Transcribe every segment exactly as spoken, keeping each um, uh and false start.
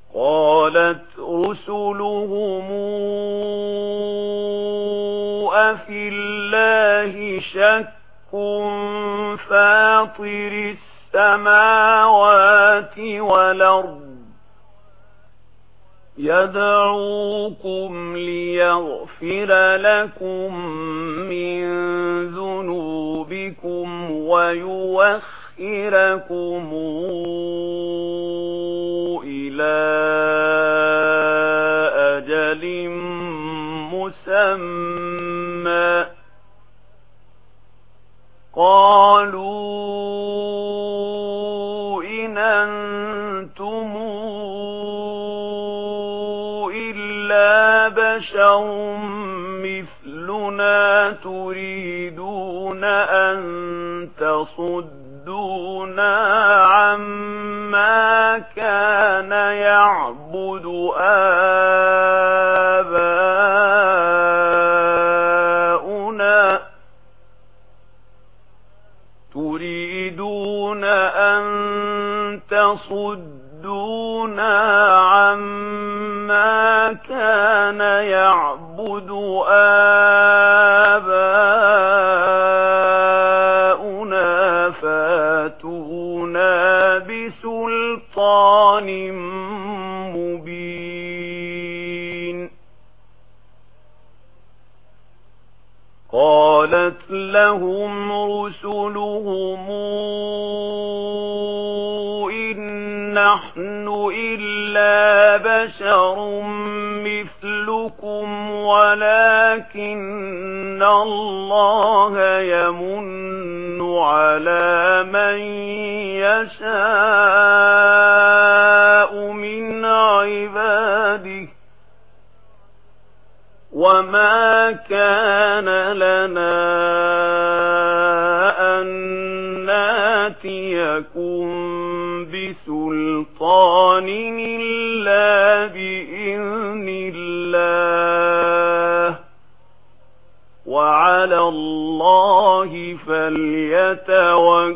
قالت رسلهم أفي الله شك فاطر السماوات والأرض يدعوكم ليغفر لكم من ذنوبكم ويوخركم إلى أجل مسمى قالوا إن أنتم إلا بشر مثلنا تريدون أن تصدونا عما كان يعبد آباؤنا تريدون أن تصدونا عما كان يعبد آباؤنا فاتونا بسلطان مبين. قالت لهم رسلهم إن نحن إلا بشر مثلكم ولكن الله يمن على من يشاء من عباده وما كان لنا أن ناتيكم بسلطان إلا بإذن الله وعلى الله فليتوكل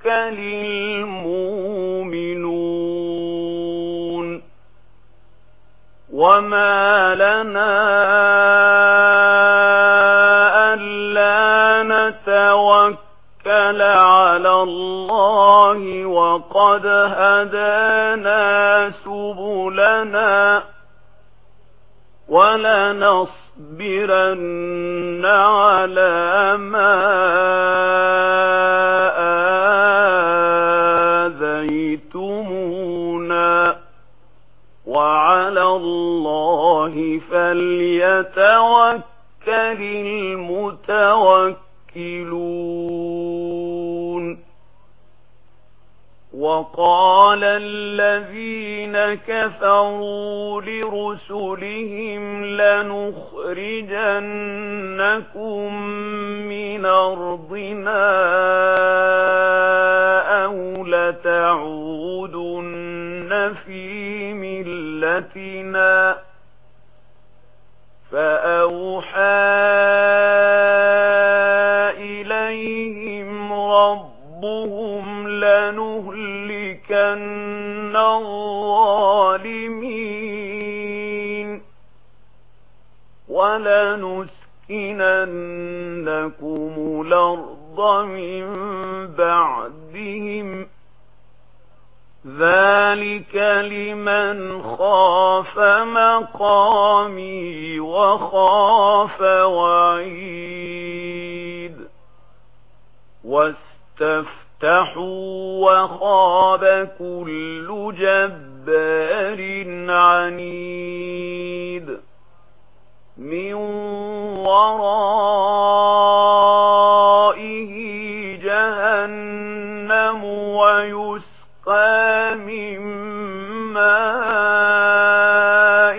المؤمنون. وما لنا ألا نتوكل على الله وقد هدانا سبلنا ولنصبرن على ما آذيتمونا وعلى الله فليتوكل المتوكلون. وقال الذين كفروا لرسلهم لنخرجنكم من أرضنا أو لتعودن في ملتنا فأوحى إليهم ربهم لنهلكن الظالمين ولنسكننكم الأرض من بعدهم ذلك لمن خاف مقامي وخاف وعيد. واستفتحوا وخاب كل جبار عنيد من ورائه جهنم ويسقى من ماء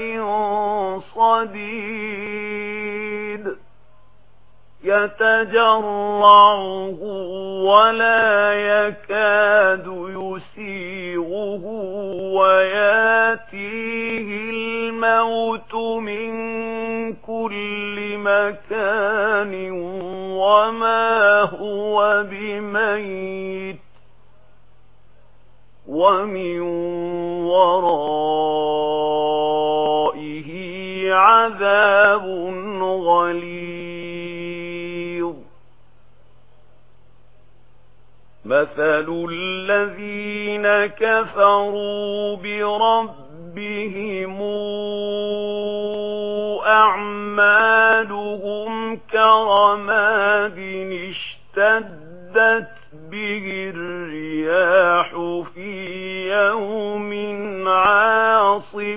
صديد يتجرعه ولا يكاد يسيغه وياتيه الموت من كل مكان وما هو بميت، ومن وراء عذاب غليظ. مثل الذين كفروا بربهم أعمالهم كرماد اشتدت به الرياح في يوم عاصف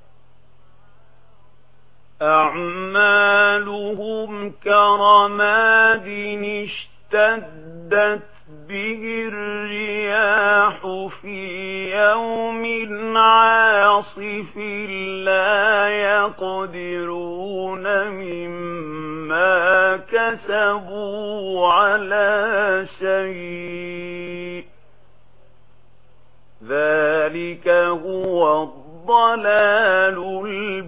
أعمالهم كرماد اشتدت به الرياح في يوم عاصف لا يقدرون مما كسبوا على شيء ذلك هو الضلال البعيد.